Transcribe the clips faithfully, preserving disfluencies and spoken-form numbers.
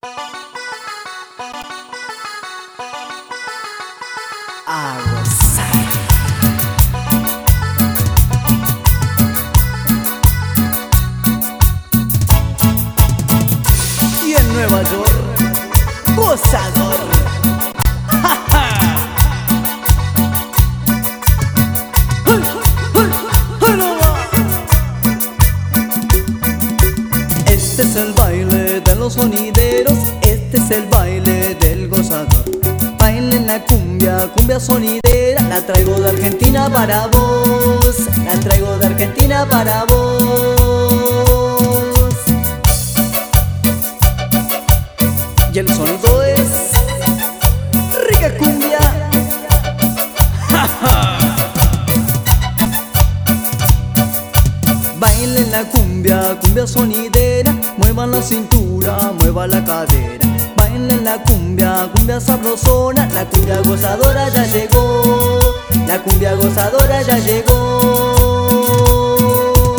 A gozar. Y en Nueva York, gozador. ¡Ja, ja! Este es el baile de los sonideros, este es el baile del gozador. Bailen la cumbia, cumbia sonidera, la traigo de Argentina para vos, la traigo de Argentina para vos. Y el sonido es rica cumbia. ¡Ja, ja! Bailen la cumbia, cumbia sonidera, muevan la cintura, mueva la cadera. Bailen la cumbia, cumbia sabrosona, la cumbia gozadora ya llegó, la cumbia gozadora ya llegó.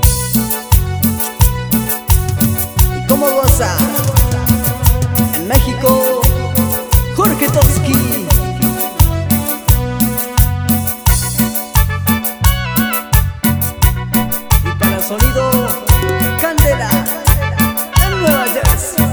¿Y cómo goza? En México, Jorge Toski. Sonido Candela en Nueva Jersey.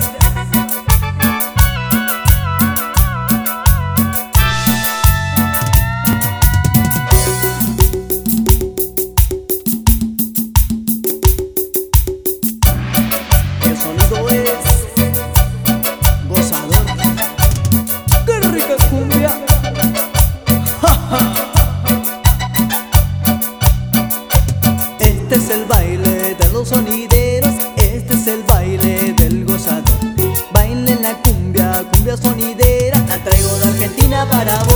El sonido es gozador. ¡Qué rica cumbia! ¡Ja, ja! Este es el baile de los sonideros, este es el baile del gozador. Bailen la cumbia, cumbia sonidera, la traigo de Argentina para vos.